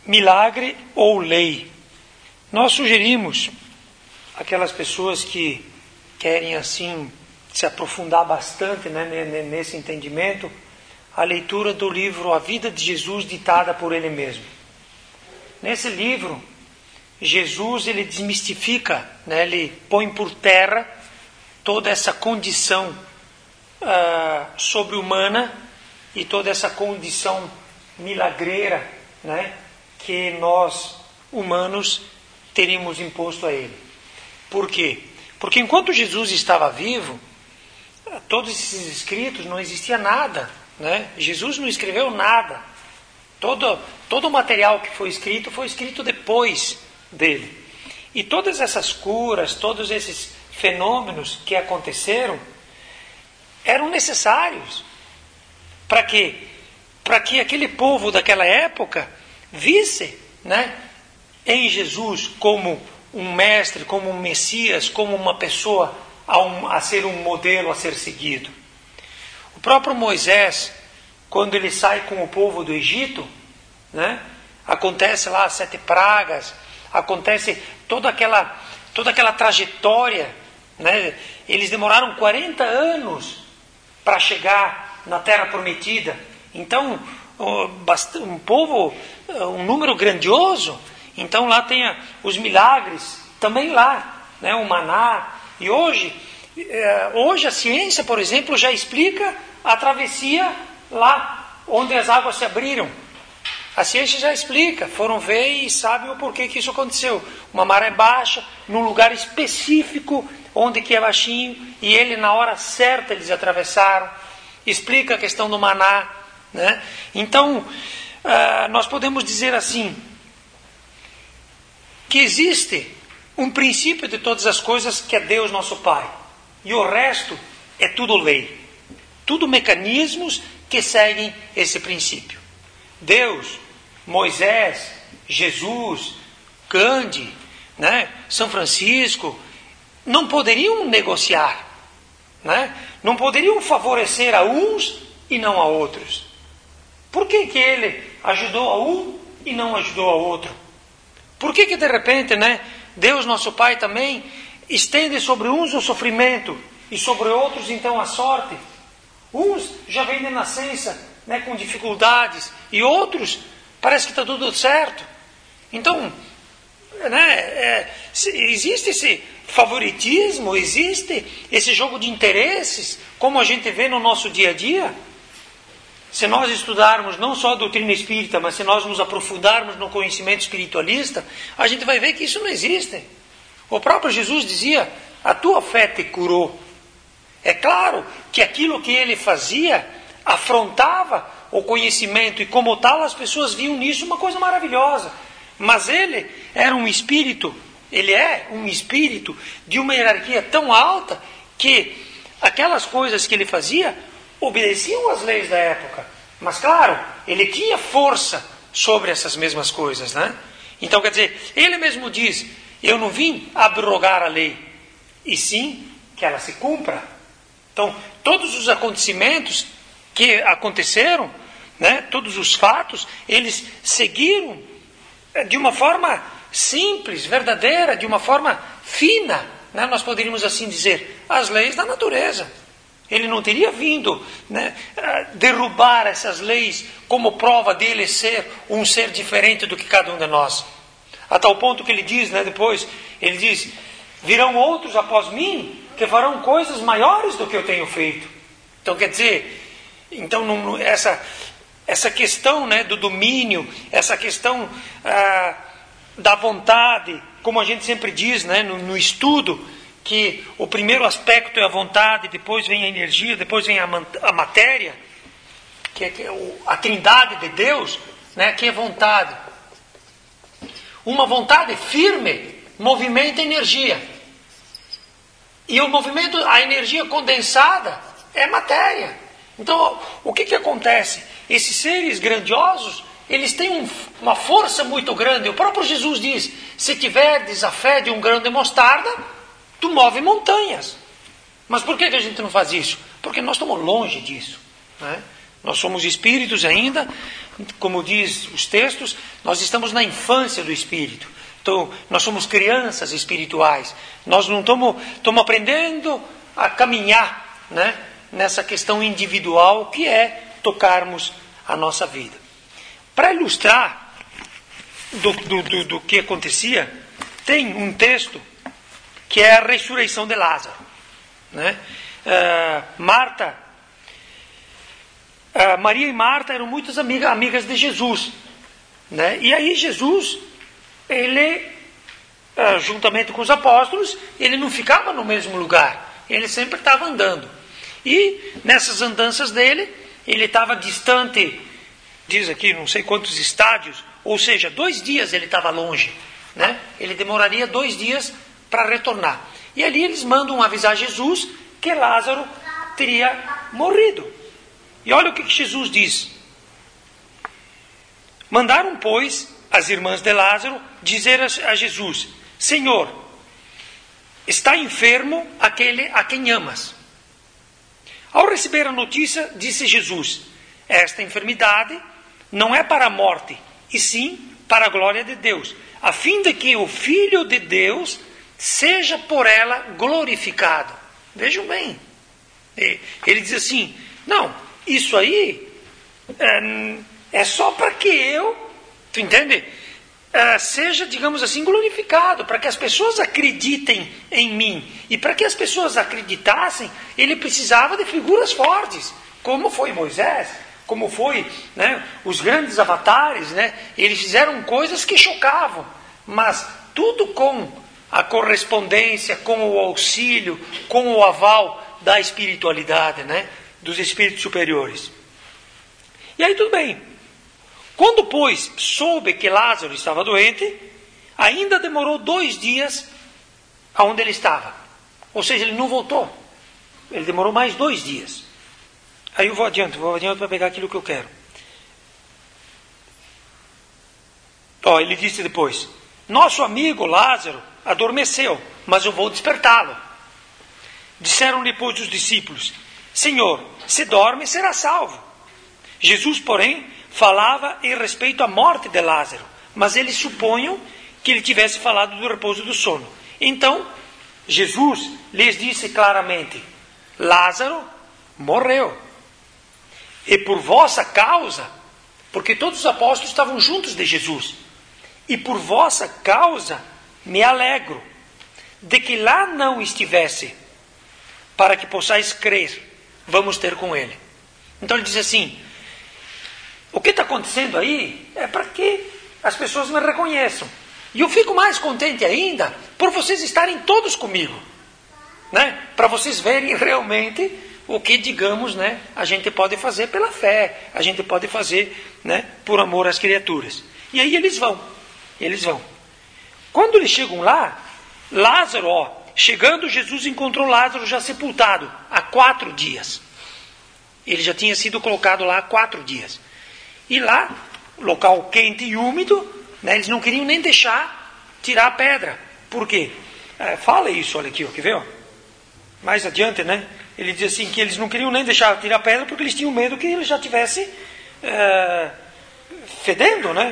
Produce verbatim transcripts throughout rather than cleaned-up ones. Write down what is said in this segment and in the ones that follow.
milagre ou lei. Nós sugerimos aquelas pessoas que querem assim se aprofundar bastante, né, nesse entendimento, a leitura do livro A Vida de Jesus ditada por ele mesmo. Nesse livro, Jesus ele desmistifica, né, ele põe por terra toda essa condição uh, sobre-humana e toda essa condição milagreira, né, que nós humanos teríamos imposto a ele. Por quê? Porque enquanto Jesus estava vivo, todos esses escritos não existia nada, né? Jesus não escreveu nada. Todo, todo o material que foi escrito foi escrito depois dele. E todas essas curas, todos esses fenômenos que aconteceram eram necessários para quê? Para que aquele povo daquela época visse, né, em Jesus como um mestre, como um Messias, como uma pessoa a, um, a ser um modelo a ser seguido. O próprio Moisés, quando ele sai com o povo do Egito, né, acontece lá as sete pragas, acontece toda aquela, toda aquela trajetória, né, eles demoraram quarenta anos para chegar na Terra Prometida. Então, um povo, um número grandioso. Então lá tem os milagres, também lá, né, o maná. E hoje, hoje a ciência, por exemplo, já explica a travessia lá onde as águas se abriram. A ciência já explica, foram ver e sabem o porquê que isso aconteceu. Uma maré baixa, num lugar específico, onde que é baixinho, e ele na hora certa eles atravessaram. Explica a questão do maná, né? Então, uh, nós podemos dizer assim, que existe um princípio de todas as coisas que é Deus nosso Pai. E o resto é tudo lei. Tudo mecanismos que seguem esse princípio. Deus, Moisés, Jesus, Gandhi, né, São Francisco, não poderiam negociar, né? Não poderiam favorecer a uns e não a outros. Por que que ele ajudou a um e não ajudou a outro? Por que que de repente, né, Deus nosso Pai também estende sobre uns o sofrimento e sobre outros então a sorte? Uns já vêm de nascença, né, com dificuldades, e outros parece que está tudo certo. Então, né, é, existe esse favoritismo, existe esse jogo de interesses, como a gente vê no nosso dia a dia. Se nós estudarmos não só a doutrina espírita, mas se nós nos aprofundarmos no conhecimento espiritualista, a gente vai ver que isso não existe. O próprio Jesus dizia, a tua fé te curou. É claro que aquilo que ele fazia afrontava o conhecimento, e como tal as pessoas viam nisso uma coisa maravilhosa. Mas ele era um espírito, ele é um espírito de uma hierarquia tão alta que aquelas coisas que ele fazia obedeciam às leis da época. Mas claro, ele tinha força sobre essas mesmas coisas, né? Então quer dizer, ele mesmo diz, eu não vim abrogar a lei, e sim que ela se cumpra. Então, todos os acontecimentos que aconteceram, né, todos os fatos, eles seguiram de uma forma simples, verdadeira, de uma forma fina, né, nós poderíamos assim dizer, as leis da natureza. Ele não teria vindo, né, derrubar essas leis como prova dele ser um ser diferente do que cada um de nós. A tal ponto que ele diz, né, depois, ele diz, virão outros após mim que farão coisas maiores do que eu tenho feito. Então quer dizer, então, não, essa, essa questão, né, do domínio, essa questão ah, da vontade, como a gente sempre diz, né, no, no estudo, que o primeiro aspecto é a vontade, depois vem a energia, depois vem a, a matéria, que é, que é o, a trindade de Deus, né, que é vontade. Uma vontade firme movimenta energia. E o movimento, a energia condensada é matéria. Então, o que que acontece? Esses seres grandiosos, eles têm um, uma força muito grande. O próprio Jesus diz, se tiverdes a fé de um grão de mostarda, tu move montanhas. Mas por que que a gente não faz isso? Porque nós estamos longe disso, né? Nós somos espíritos ainda, como diz os textos, nós estamos na infância do espírito. Então, nós somos crianças espirituais. Nós não estamos, estamos aprendendo a caminhar, né, nessa questão individual que é tocarmos a nossa vida. Para ilustrar do, do, do, do que acontecia, tem um texto que é a ressurreição de Lázaro. Né? Uh, Marta, uh, Maria e Marta eram muitas amigas, amigas de Jesus. Né? E aí Jesus, ele, uh, juntamente com os apóstolos, ele não ficava no mesmo lugar. Ele sempre estava andando. E nessas andanças dele, ele estava distante, diz aqui, não sei quantos estádios, ou seja, dois dias ele estava longe. Né? Ele demoraria dois dias para retornar. E ali eles mandam avisar Jesus que Lázaro teria morrido. E olha o que Jesus diz. Mandaram, pois, as irmãs de Lázaro dizer a Jesus: Senhor, está enfermo aquele a quem amas. Ao receber a notícia, disse Jesus: esta enfermidade não é para a morte, e sim para a glória de Deus, a fim de que o Filho de Deus seja por ela glorificado. Vejam bem. Ele diz assim, não, isso aí é, é só para que eu, tu entende? É, seja, digamos assim, glorificado, para que as pessoas acreditem em mim. E para que as pessoas acreditassem, ele precisava de figuras fortes, como foi Moisés, como foi, né, os grandes avatares, né? Eles fizeram coisas que chocavam, mas tudo com a correspondência, com o auxílio, com o aval da espiritualidade, né? Dos espíritos superiores. E aí tudo bem. Quando, pois, soube que Lázaro estava doente, ainda demorou dois dias aonde ele estava. Ou seja, ele não voltou. Ele demorou mais dois dias. Aí eu vou adiante, vou adiante para pegar aquilo que eu quero. Ó, ele disse depois, nosso amigo Lázaro adormeceu, mas eu vou despertá-lo. Disseram depois os discípulos, Senhor, se dorme, será salvo. Jesus, porém, falava em respeito à morte de Lázaro, mas eles supunham que ele tivesse falado do repouso do sono. Então, Jesus lhes disse claramente, Lázaro morreu. E por vossa causa, porque todos os apóstolos estavam juntos de Jesus, e por vossa causa me alegro de que lá não estivesse, para que possais crer, vamos ter com ele. Então ele diz assim, o que está acontecendo aí é para que as pessoas me reconheçam. E eu fico mais contente ainda por vocês estarem todos comigo, né? Para vocês verem realmente o que, digamos, né, a gente pode fazer pela fé, a gente pode fazer, né, por amor às criaturas. E aí eles vão, eles vão. Quando eles chegam lá, Lázaro, ó, chegando, Jesus encontrou Lázaro já sepultado há quatro dias. Ele já tinha sido colocado lá há quatro dias. E lá, local quente e úmido, né, eles não queriam nem deixar tirar a pedra. Por quê? É, fala isso, olha aqui, ó, quer ver? Ó? Mais adiante, né? Ele diz assim que eles não queriam nem deixar tirar a pedra porque eles tinham medo que ele já estivesse é, fedendo, né?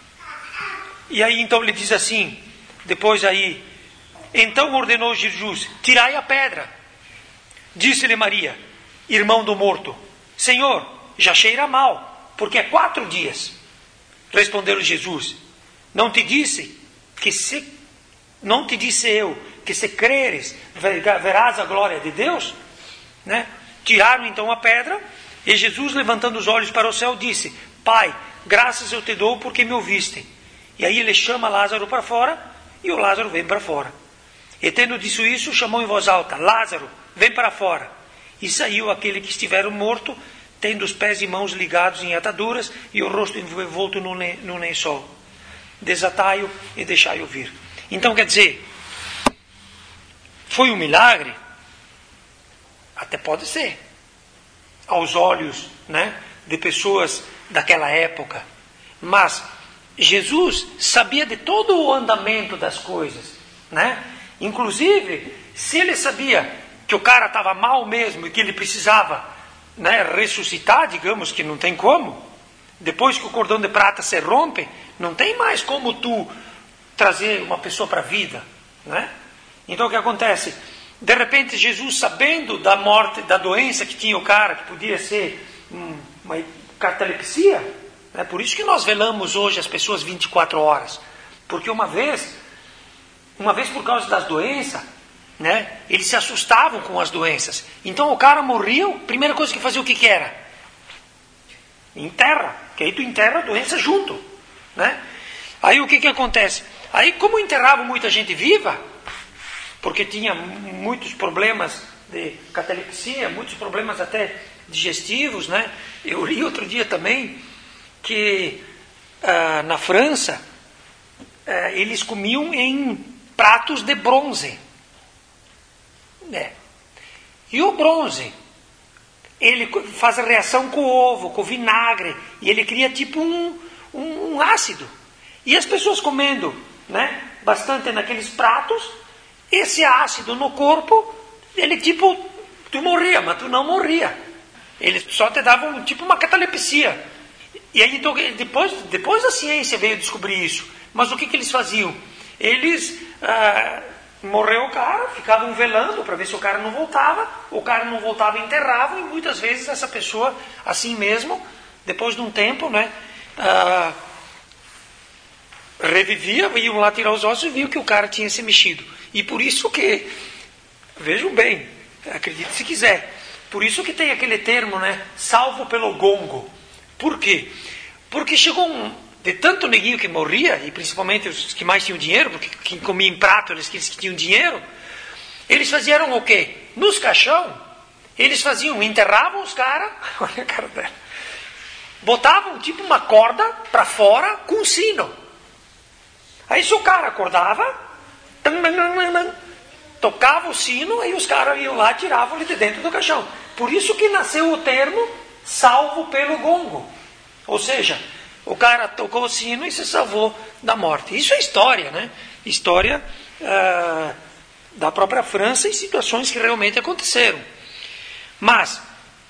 E aí então ele diz assim, depois aí, então ordenou Jesus, tirai a pedra. Disse-lhe Maria, irmão do morto, Senhor, já cheira mal, porque é quatro dias. Respondeu-lhe Jesus, não te disse que se, não te disse eu, que se creres, verás a glória de Deus? Né? Tiraram então a pedra, e Jesus, levantando os olhos para o céu, disse, Pai, graças eu te dou porque me ouviste. E aí ele chama Lázaro para fora, e o Lázaro vem para fora. E tendo dito isso, chamou em voz alta, Lázaro, vem para fora. E saiu aquele que estivera morto, tendo os pés e mãos ligados em ataduras, e o rosto envolto num lençol. Desatai-o e deixai-o vir. Então quer dizer, foi um milagre? Até pode ser. Aos olhos, né, de pessoas daquela época. Mas Jesus sabia de todo o andamento das coisas, né? Inclusive, se ele sabia que o cara estava mal mesmo e que ele precisava né, ressuscitar, digamos que não tem como. Depois que o cordão de prata se rompe, não tem mais como tu trazer uma pessoa para a vida, né? Então o que acontece? De repente Jesus, sabendo da morte, da doença que tinha o cara, que podia ser hum, uma catalepsia, né? Por isso que nós velamos hoje as pessoas vinte e quatro horas, porque uma vez, uma vez por causa das doenças, né, eles se assustavam com as doenças. Então o cara morria, a primeira coisa que fazia o que que era? Enterra, que aí tu enterra a doença junto, né? Aí o que que acontece? Aí como enterravam muita gente viva, porque tinha muitos problemas de catalepsia, muitos problemas até digestivos, né? Eu li outro dia também que ah, na França ah, eles comiam em pratos de bronze. É. E o bronze, ele faz a reação com o ovo, com o vinagre, e ele cria tipo um, um, um ácido. E as pessoas comendo, né, bastante naqueles pratos, esse ácido no corpo, ele tipo, tu morria, mas tu não morria. Eles só te davam tipo uma catalepsia. E aí então, depois, depois a ciência veio descobrir isso. Mas o que, que eles faziam? Eles... Ah, morreu o cara, ficavam velando para ver se o cara não voltava, o cara não voltava, enterravam, e muitas vezes essa pessoa, assim mesmo, depois de um tempo, né, ah, revivia, iam lá tirar os ossos e viam que o cara tinha se mexido. E por isso que, vejam bem, acredite se quiser, por isso que tem aquele termo, né, salvo pelo gongo. Por quê? Porque chegou um... de tanto neguinho que morria, e principalmente os que mais tinham dinheiro, porque quem comia em prato eles que tinham dinheiro, eles faziam o quê? Nos caixão, eles faziam, enterravam os caras, olha a cara dela, botavam tipo uma corda para fora com um sino. Aí se o cara acordava, tocava o sino, aí os caras iam lá e tiravam ele de dentro do caixão. Por isso que nasceu o termo salvo pelo gongo. Ou seja, o cara tocou o sino e se salvou da morte. Isso é história, né? História ah, da própria França e situações que realmente aconteceram. Mas,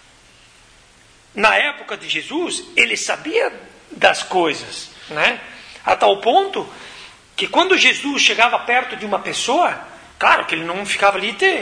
na época de Jesus, ele sabia das coisas, né? A tal ponto que quando Jesus chegava perto de uma pessoa, claro que ele não ficava ali te,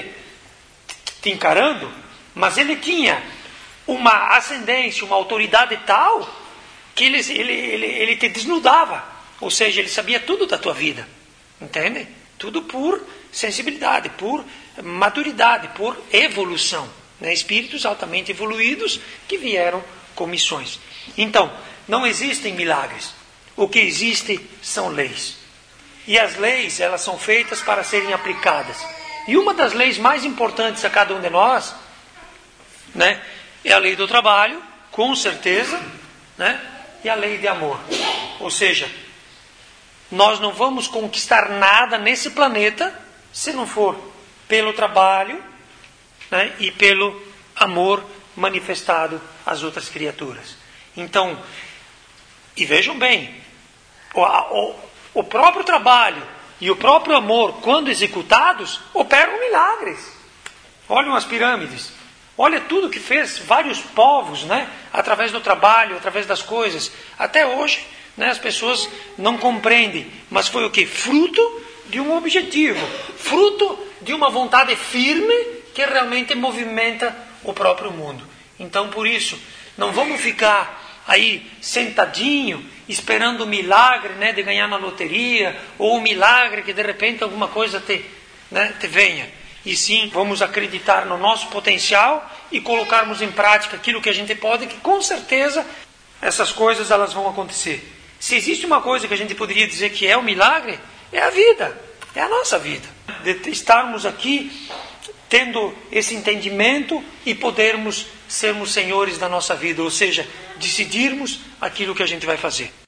te encarando, mas ele tinha uma ascendência, uma autoridade tal... que ele, ele, ele, ele te desnudava, ou seja, ele sabia tudo da tua vida, entende? Tudo por sensibilidade, por maturidade, por evolução, né? Espíritos altamente evoluídos que vieram com missões. Então, não existem milagres, o que existe são leis, e as leis, elas são feitas para serem aplicadas, e uma das leis mais importantes a cada um de nós, né, é a lei do trabalho, com certeza, né? E a lei de amor. Ou seja, nós não vamos conquistar nada nesse planeta se não for pelo trabalho, né, e pelo amor manifestado às outras criaturas. Então, e vejam bem, o, o, o próprio trabalho e o próprio amor, quando executados, operam milagres. Olhem as pirâmides. Olha tudo que fez vários povos, né? Através do trabalho, através das coisas. Até hoje, né, as pessoas não compreendem. Mas foi o quê? Fruto de um objetivo. Fruto de uma vontade firme que realmente movimenta o próprio mundo. Então, por isso, não vamos ficar aí sentadinho, esperando o milagre, né, de ganhar na loteria, ou o milagre que de repente alguma coisa te, né, te venha. E sim, vamos acreditar no nosso potencial e colocarmos em prática aquilo que a gente pode, que com certeza essas coisas elas vão acontecer. Se existe uma coisa que a gente poderia dizer que é o milagre, é a vida, é a nossa vida. De estarmos aqui tendo esse entendimento e podermos sermos senhores da nossa vida, ou seja, decidirmos aquilo que a gente vai fazer.